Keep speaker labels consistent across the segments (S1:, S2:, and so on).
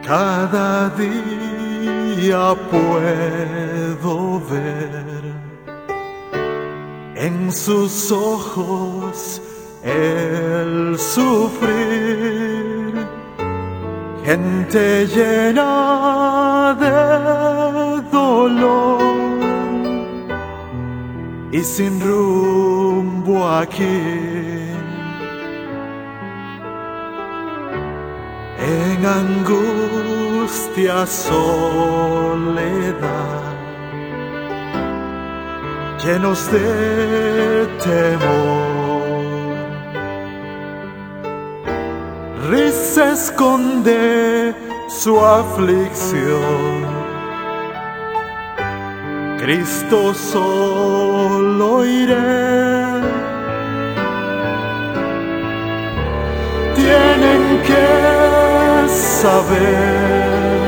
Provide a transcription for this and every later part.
S1: Cada día puedo ver en sus ojos el sufrir, gente llena de dolor y sin rumbo aquí. En angustia, soledad, llenos de temor, risa esconde su aflicción. Cristo solo iré. Tienen que saber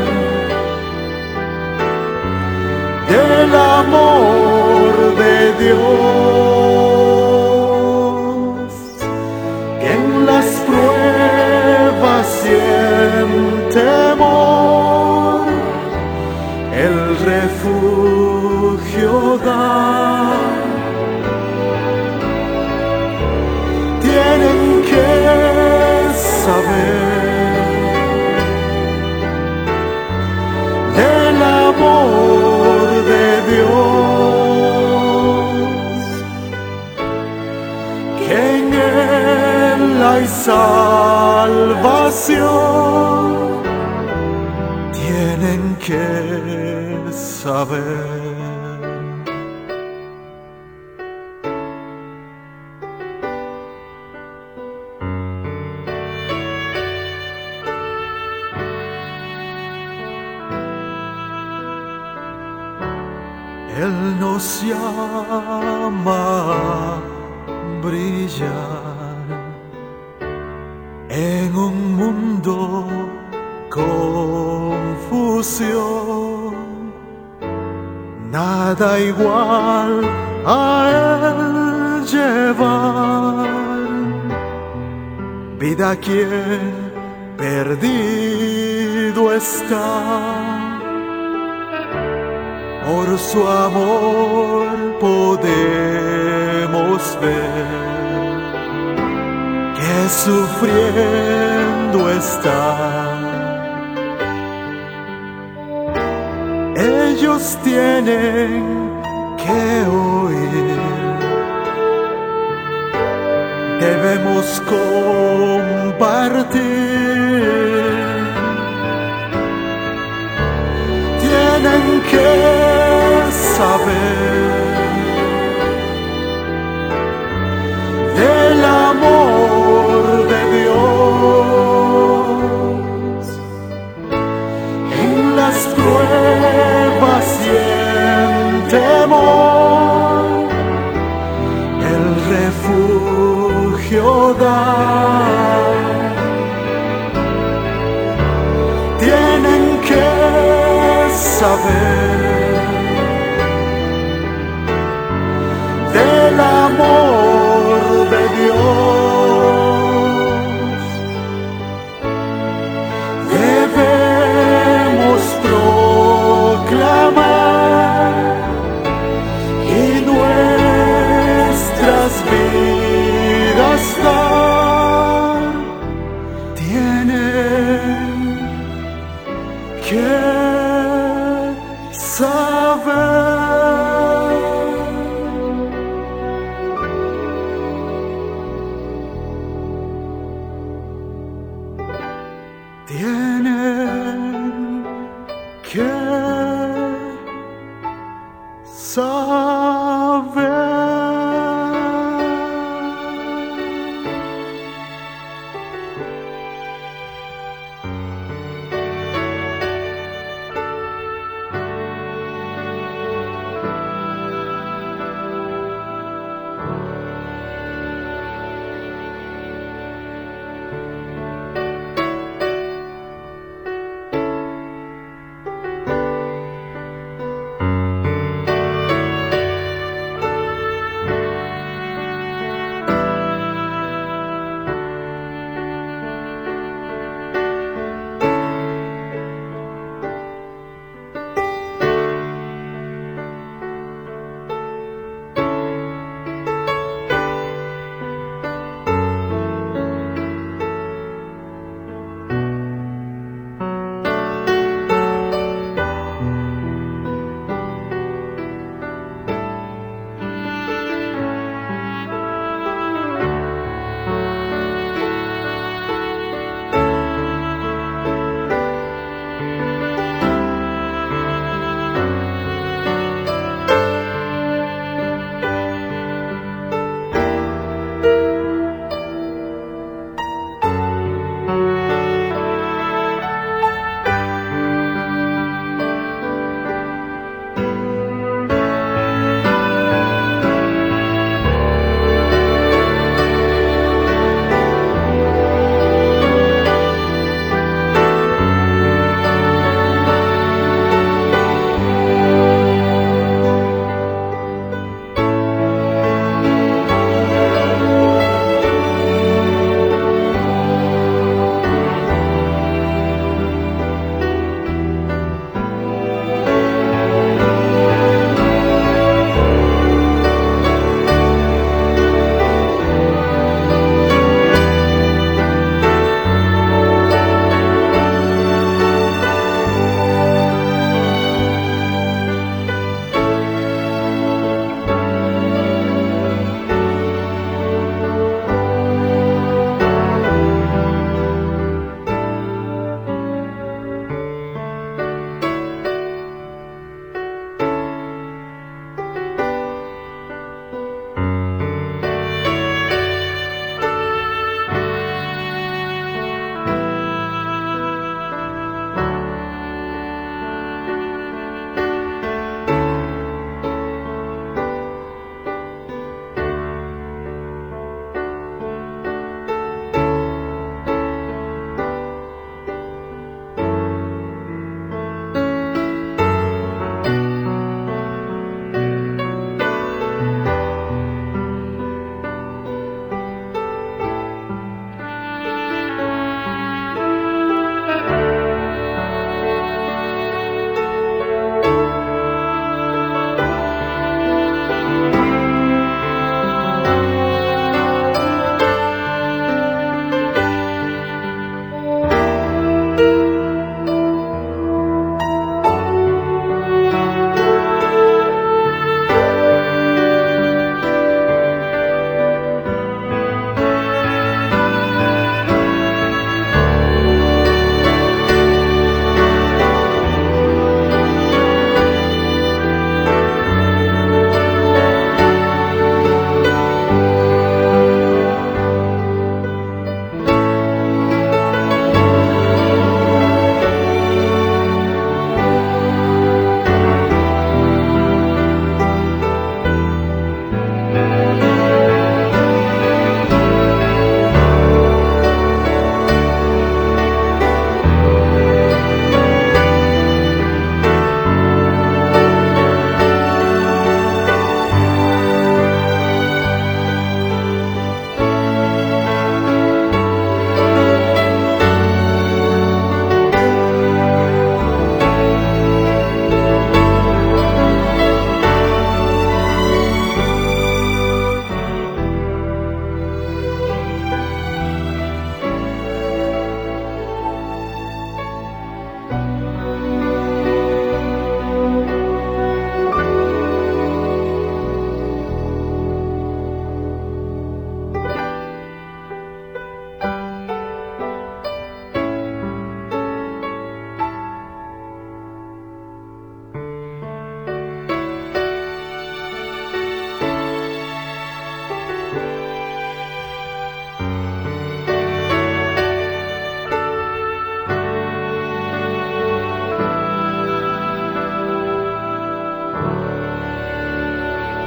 S1: del amor de Dios, que en las pruebas sin temor el refugio da. Tienen que saber del amor de Dios, que en Él hay salvación. Tienen que saber. Él nos llama a brillar en un mundo confusión. Nada igual a Él llevar vida a quien perdido está. Por su amor podemos ver que sufriendo está. Ellos tienen que oír, debemos compartir. Tienen que saber del amor de Dios, en las pruebas sin temor el refugio da. Tienen que saber del amor de Dios. Debemos proclamar y nuestras vidas dar. Tienen que saber. Tienen que saber.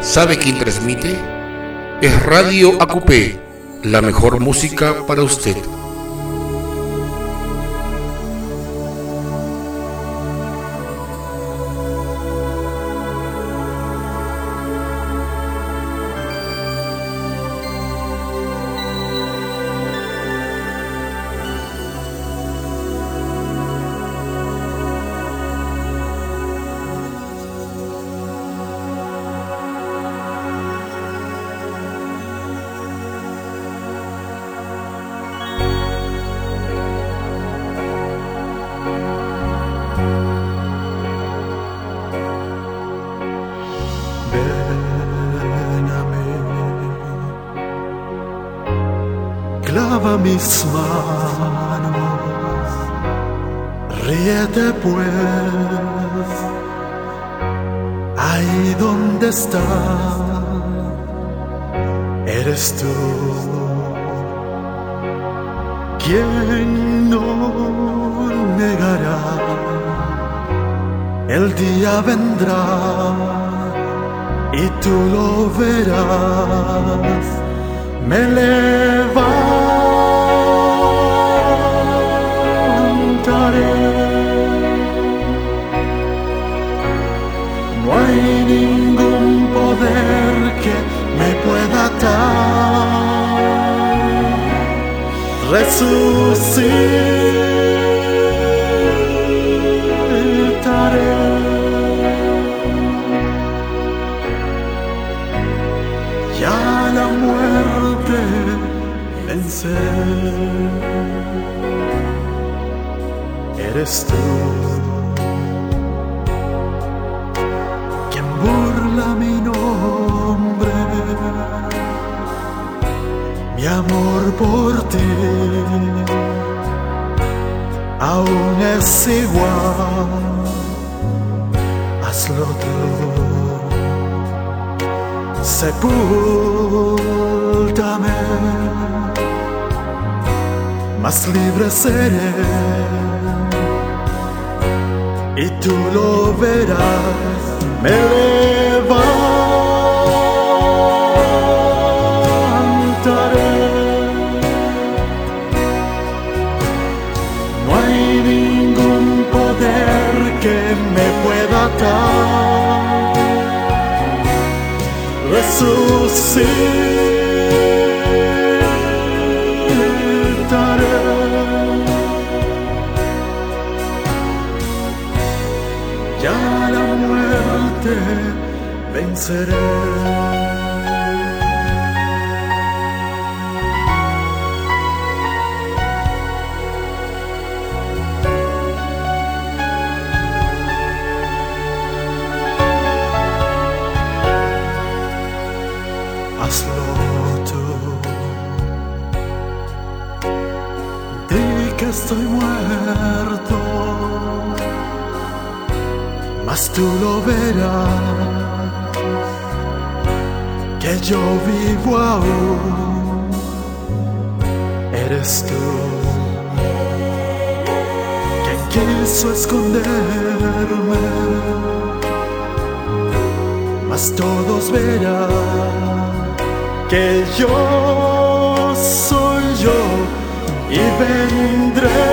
S2: ¿Sabe quién transmite? Es Radio Acupé, la mejor música para usted.
S1: Clava mis manos, ríete pues, ahí donde está, eres tú, quien no negará, el día vendrá y tú lo verás, me levantaré. No hay ningún poder que me pueda atar. Resucitaré. Ya la muerte vencer. Eres tú quien burla mi nombre, mi amor por ti aún es igual, hazlo tú, sepúltame, más libre seré. Y tú lo verás, me levantaré. No hay ningún poder que me pueda atar. Resucitaré. Ya la muerte venceré. Hazlo tú. Di que estoy muerto, mas tú lo verás, que yo vivo aún, eres tú, quien quiso esconderme, mas todos verán que yo soy yo y vendré.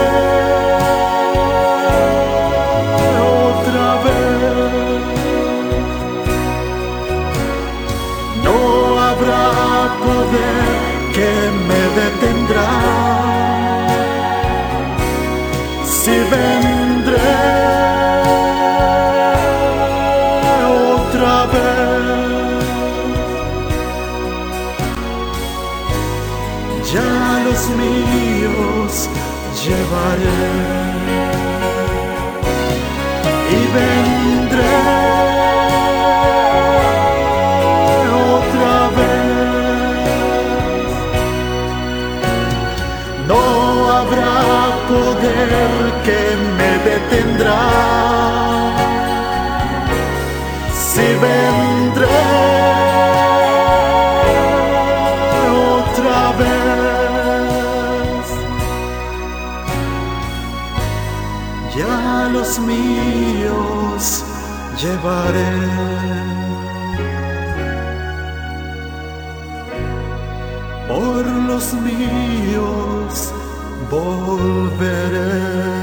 S1: Poder que me detendrá, si vendré otra vez. Ya los míos llevaré y vendré. Poder que me detendrá, si vendré otra vez. Ya los míos llevaré por los míos volveré.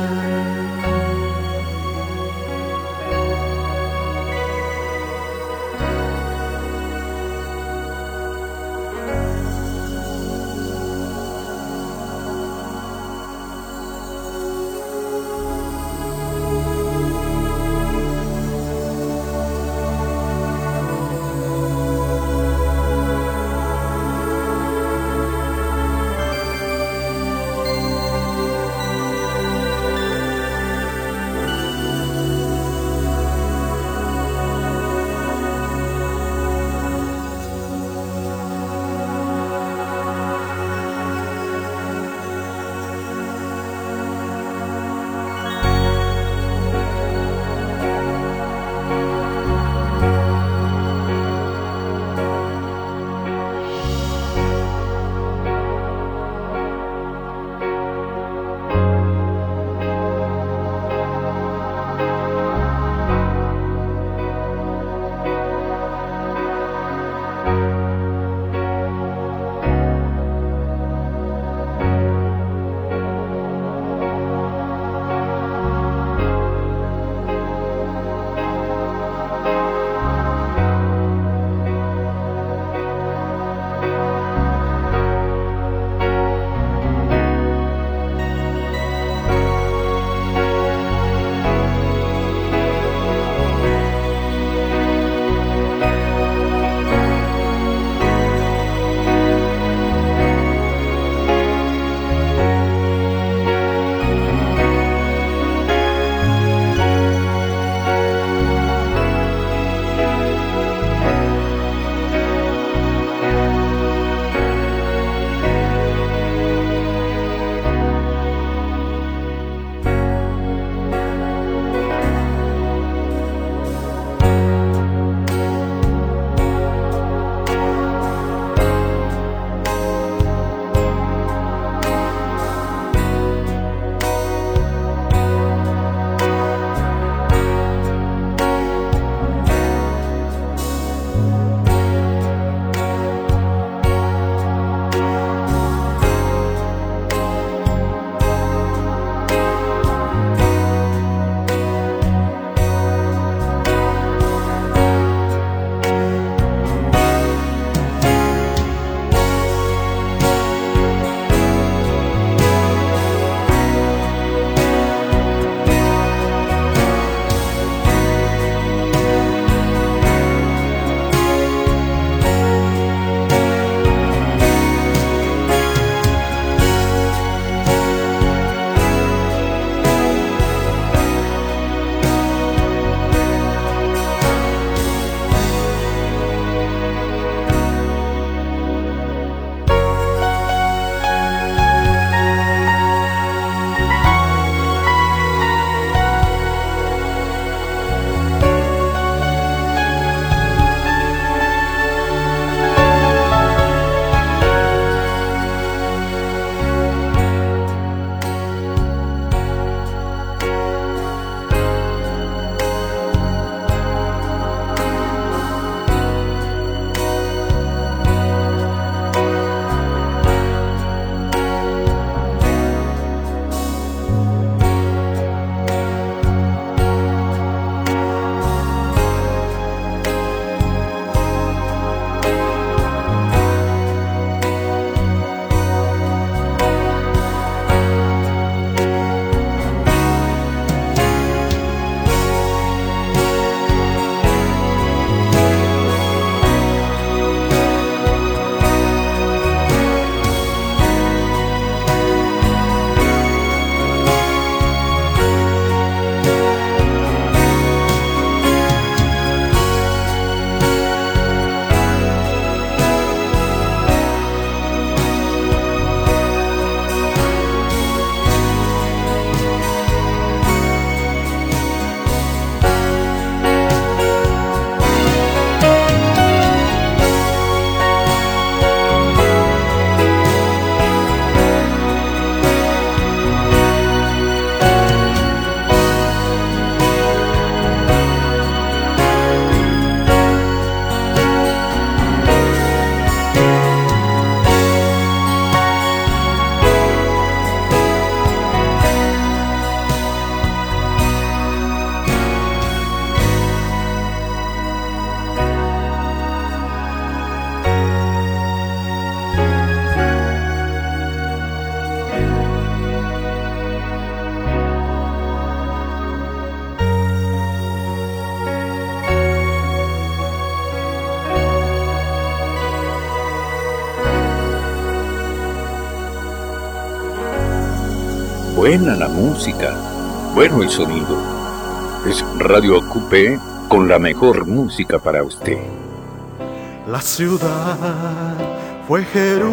S3: buena la música, bueno el sonido. Es Radio Ocupé con la mejor música para usted.
S1: La ciudad fue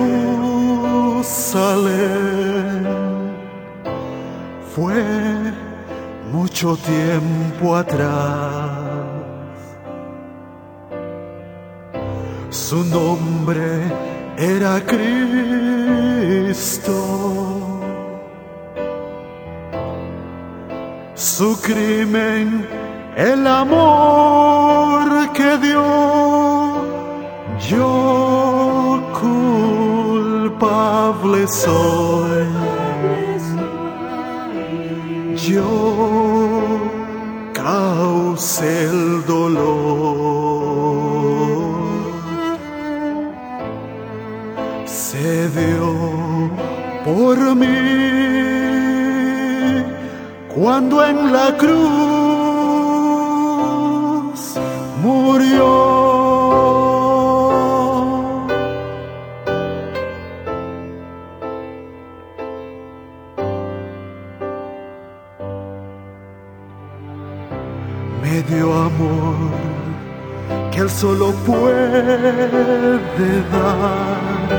S1: Jerusalén, fue mucho tiempo atrás. Su nombre era Cristo, su crimen el amor que dio. Yo culpable soy, yo causé el dolor. Se dio por mí cuando en la cruz murió. Me dio amor que Él solo puede dar.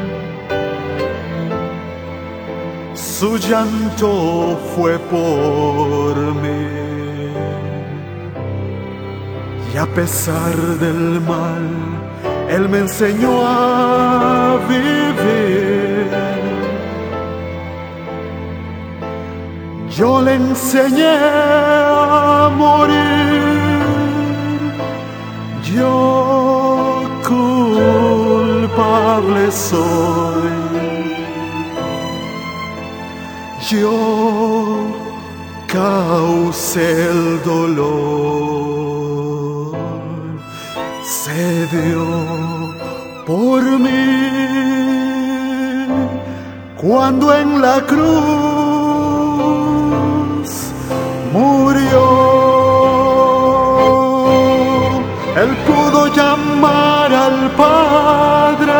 S1: Su llanto fue por mí, y a pesar del mal, Él me enseñó a vivir. Yo le enseñé a morir, yo culpable soy. Yo causé el dolor, se dio por mí cuando en la cruz murió. Él pudo llamar al Padre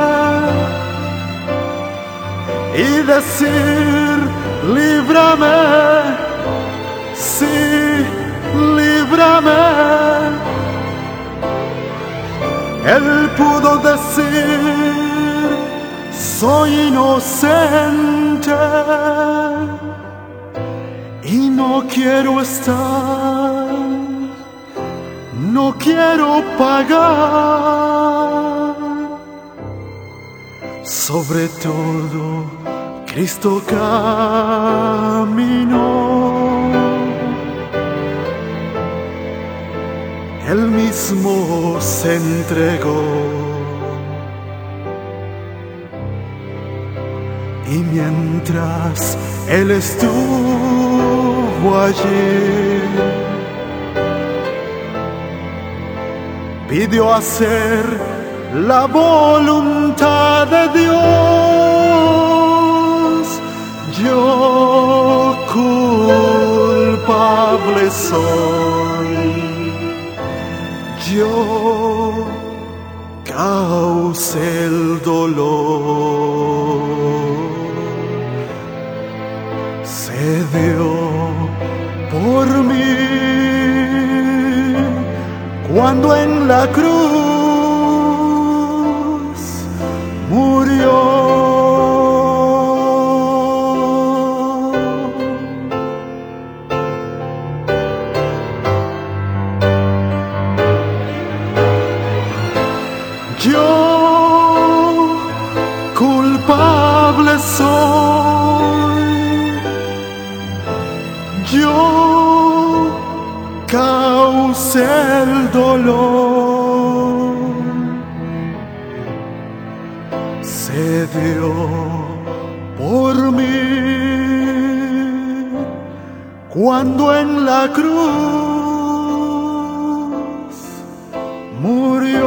S1: y decir: líbrame, sí, líbrame. Él pudo decir: soy inocente y no quiero estar, no quiero pagar. Sobre todo, Cristo caminó, Él mismo se entregó, y mientras Él estuvo allí, pidió hacer la voluntad de Dios. Yo culpable soy, yo causé el dolor. Se dio por mí cuando en la cruz murió. Yo culpable soy, yo causé el dolor. Se dio por mí cuando en la cruz murió.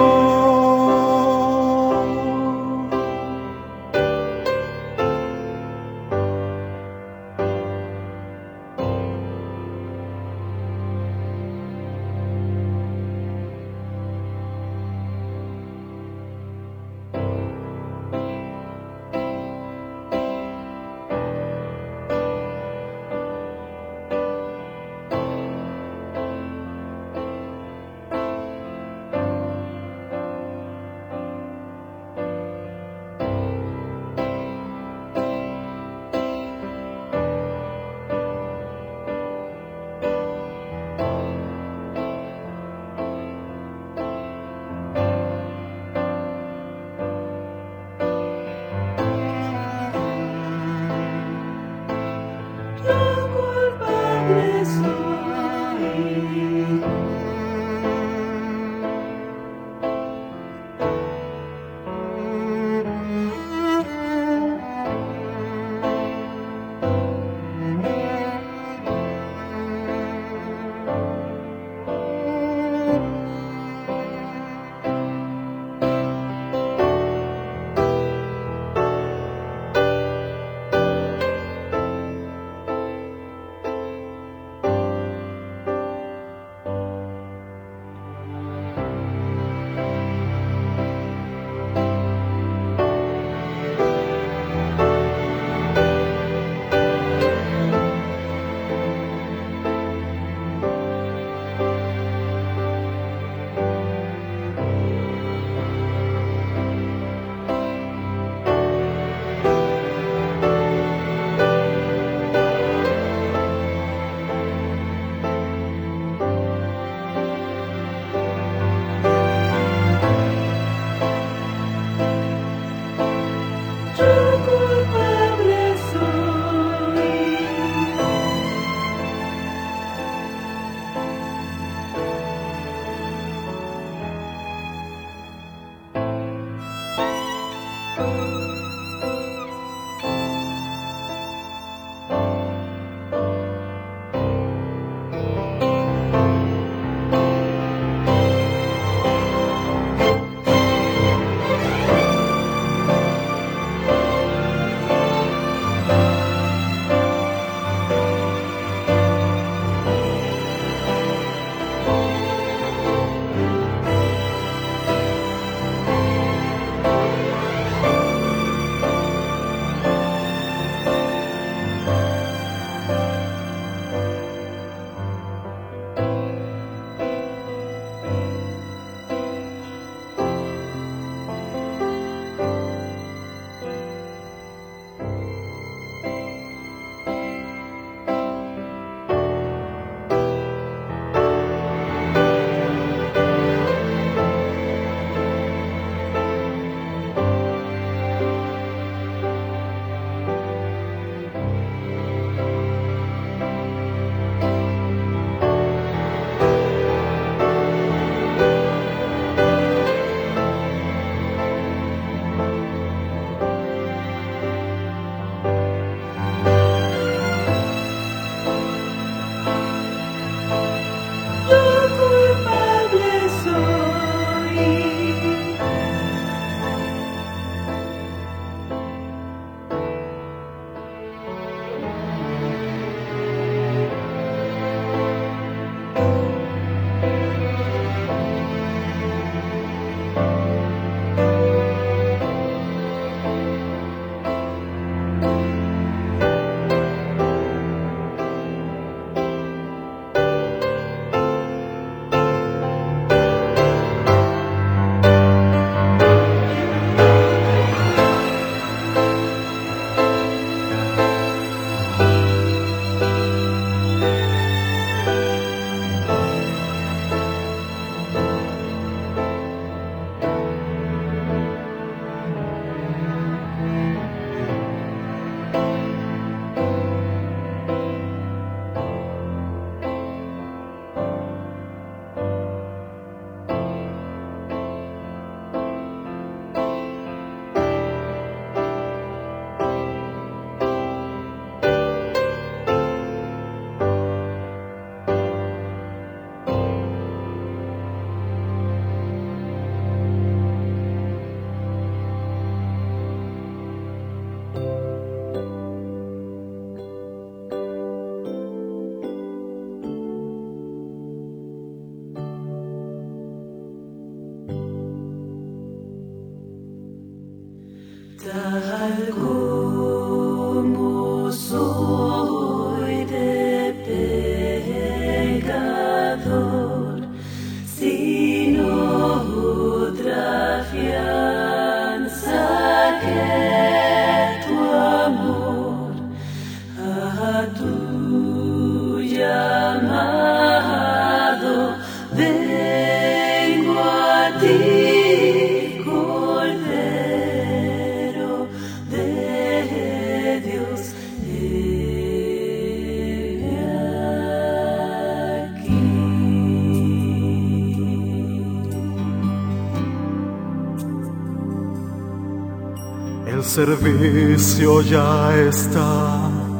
S1: servicio ya está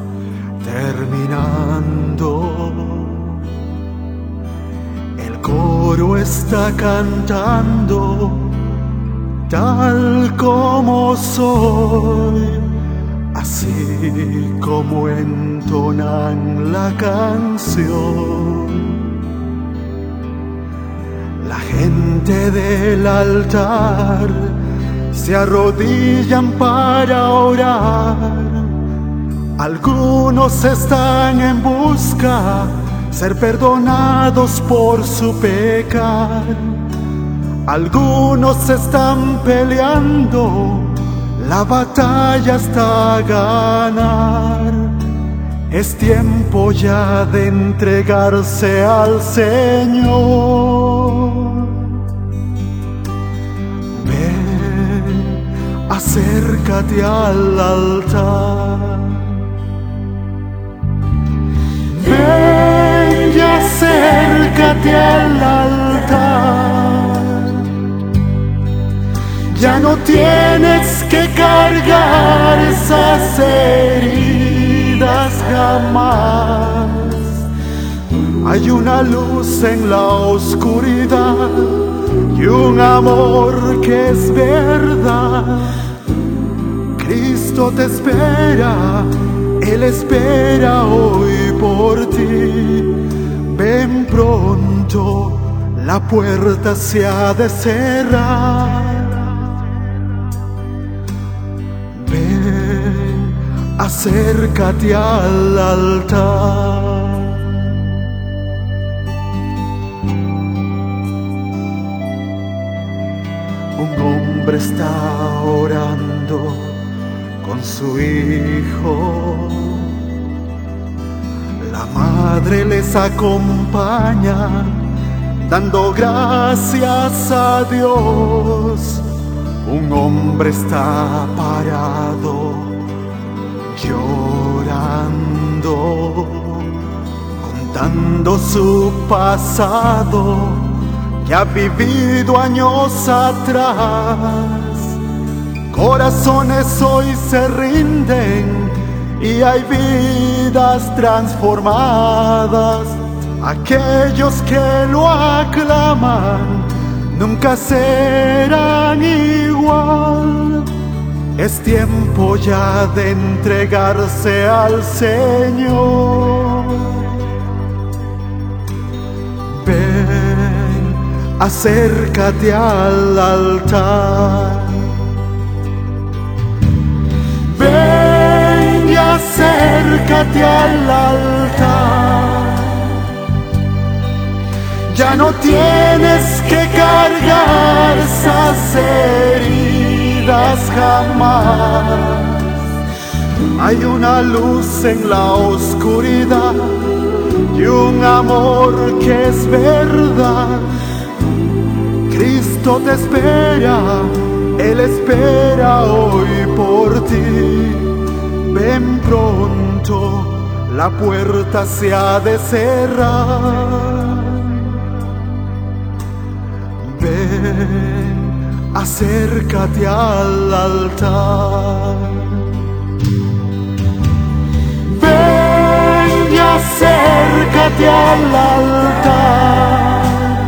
S1: terminando. El coro está cantando tal como soy, así como entonan la canción. La gente del altar se arrodillan para orar. Algunos están en busca ser perdonados por su pecado. Algunos están peleando la batalla hasta ganar. Es tiempo ya de entregarse al Señor. Acércate al altar. Ven y acércate al altar. Ya no tienes que cargar esas heridas jamás. Hay una luz en la oscuridad y un amor que es verdad. Cristo te espera, Él espera hoy por ti. Ven pronto, la puerta se ha de cerrar. Ven, acércate al altar. Un hombre está orando con su hijo. La madre les acompaña, dando gracias a Dios. Un hombre está parado, llorando, contando su pasado que ha vivido años atrás. Corazones hoy se rinden y hay vidas transformadas. Aquellos que lo aclaman nunca serán igual. Es tiempo ya de entregarse al Señor. Ven, acércate al altar. Ven y acércate al altar. Ya no tienes que cargar esas heridas jamás. Hay una luz en la oscuridad y un amor que es verdad. Cristo te espera, Él espera hoy por ti. Ven pronto, la puerta se ha de cerrar. Ven, acércate al altar. Ven y acércate al altar.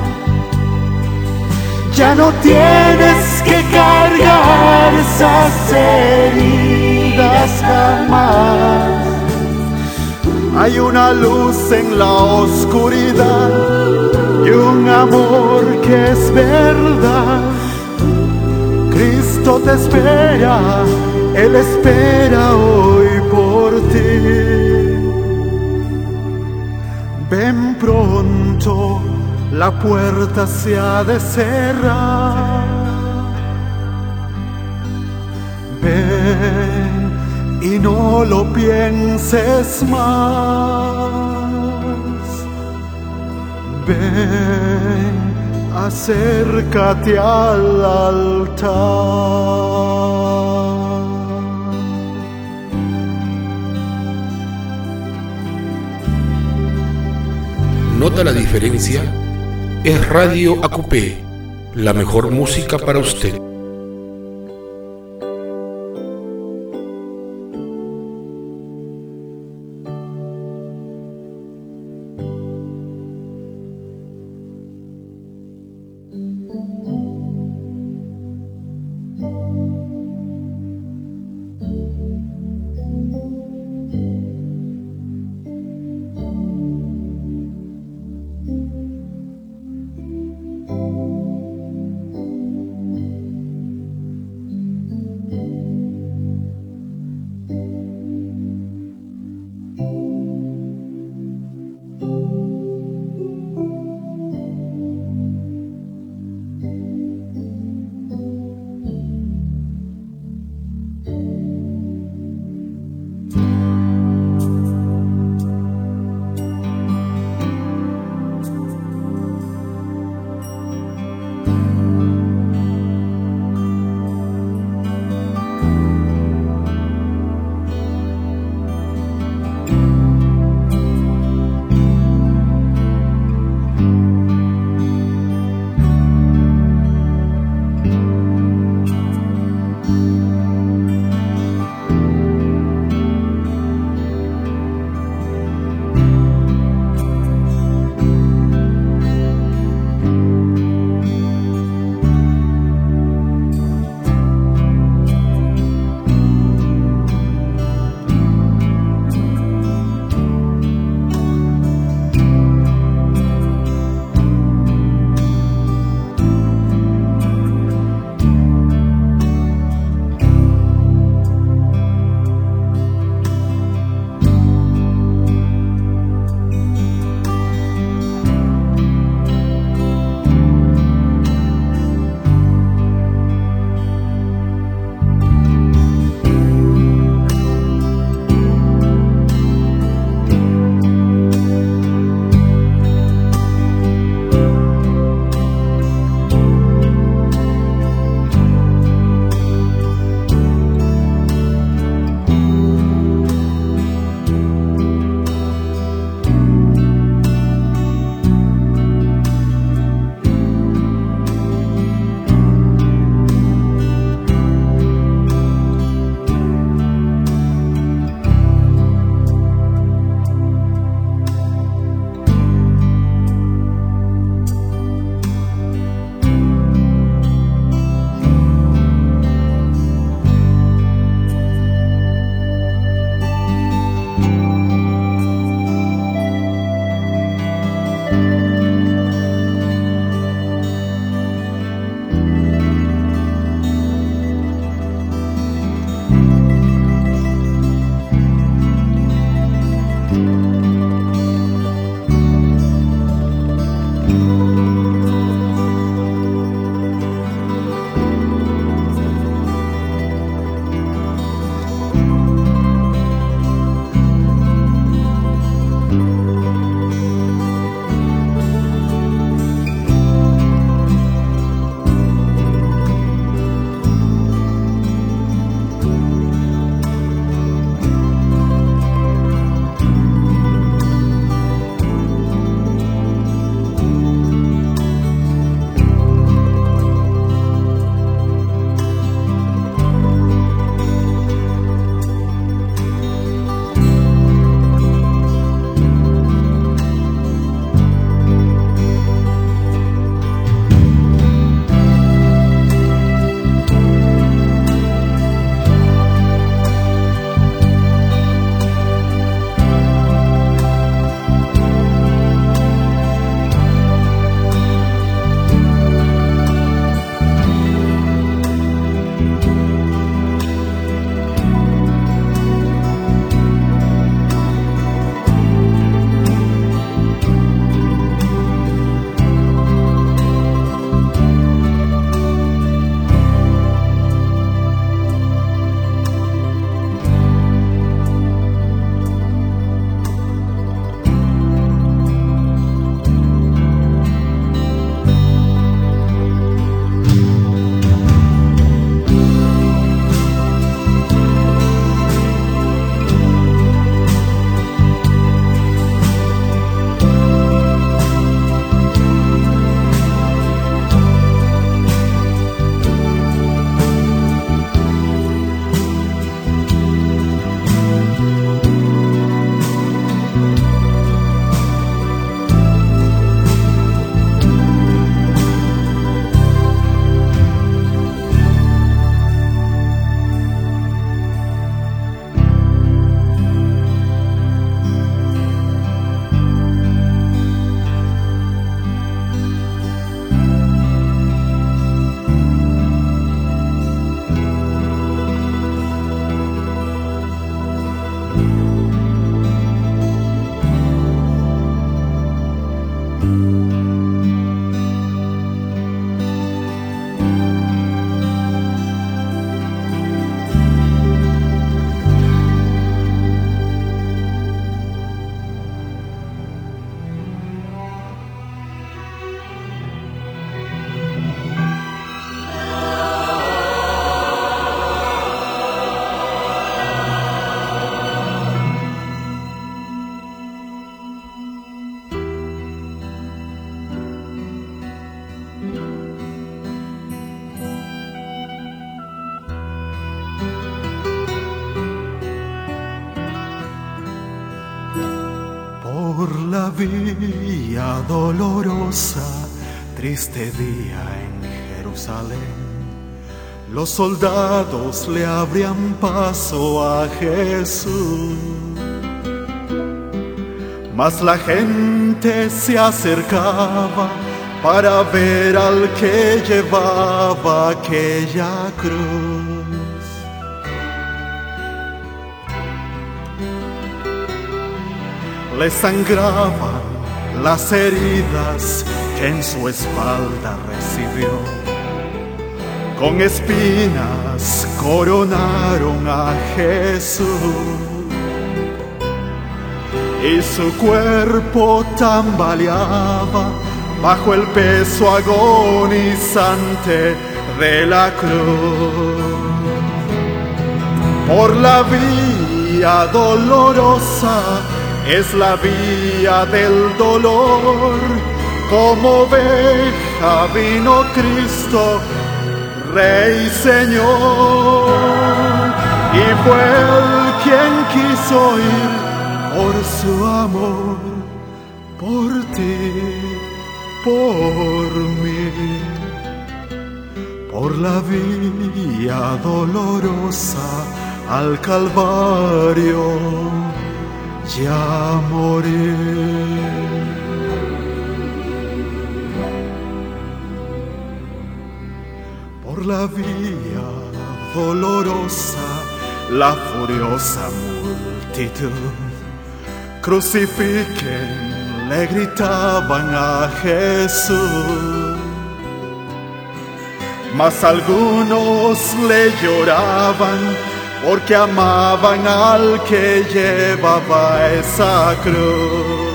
S1: Ya no tienes que cargar esas heridas jamás. Hay una luz en la oscuridad y un amor que es verdad. Cristo te espera, Él espera hoy por ti. Ven pronto, la puerta se ha de cerrar. Ven y no lo pienses más. Ven, acércate al altar.
S2: ¿Nota la diferencia? Es Radio Acupé, la mejor música para usted.
S1: Por la vía dolorosa, triste día en Jerusalén, los soldados le abrían paso a Jesús, mas la gente se acercaba para ver al que llevaba aquella cruz. Le sangraban las heridas que en su espalda recibió. Con espinas coronaron a Jesús y su cuerpo tambaleaba bajo el peso agonizante de la cruz. Por la vía dolorosa es la vía del dolor, como oveja vino Cristo, Rey Señor, y fue Él quien quiso ir por su amor, por ti, por mí, por la vía dolorosa al Calvario ya morir. por la vía dolorosa, la furiosa multitud crucifiquen, le gritaban a Jesús. Mas algunos le lloraban porque amaban al que llevaba esa cruz.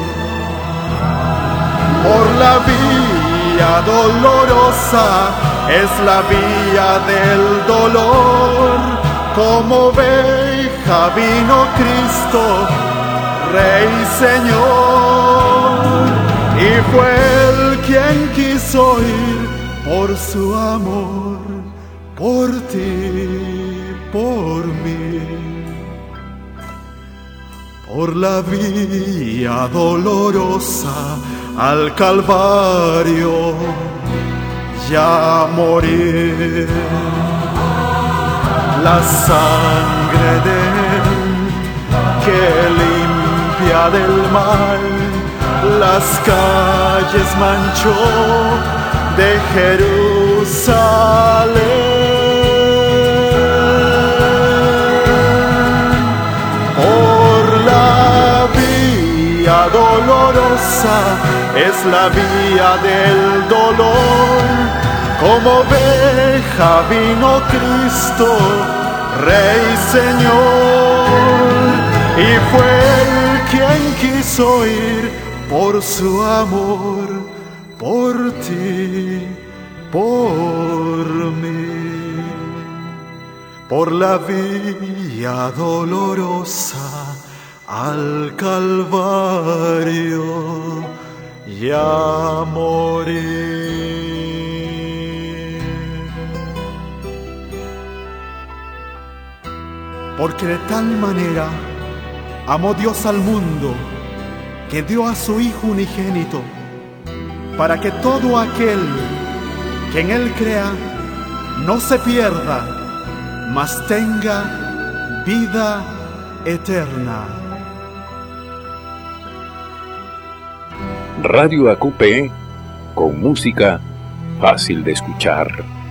S1: Por la vía dolorosa es la vía del dolor, como oveja vino Cristo, Rey y Señor, y fue Él quien quiso ir por su amor, por ti, por mí. Por la vía dolorosa al Calvario ya morir. La sangre de Él que limpia del mal las calles manchó de Jerusalén. Dolorosa es la vía del dolor, como oveja vino Cristo, Rey y Señor, y fue Él quien quiso ir por su amor, por ti, por mí, por la vía dolorosa al Calvario ya morir. Porque de tal manera amó Dios al mundo, que dio a su Hijo unigénito, para que todo aquel que en Él crea no se pierda, mas tenga vida eterna.
S3: Radio AQP, con música fácil de escuchar.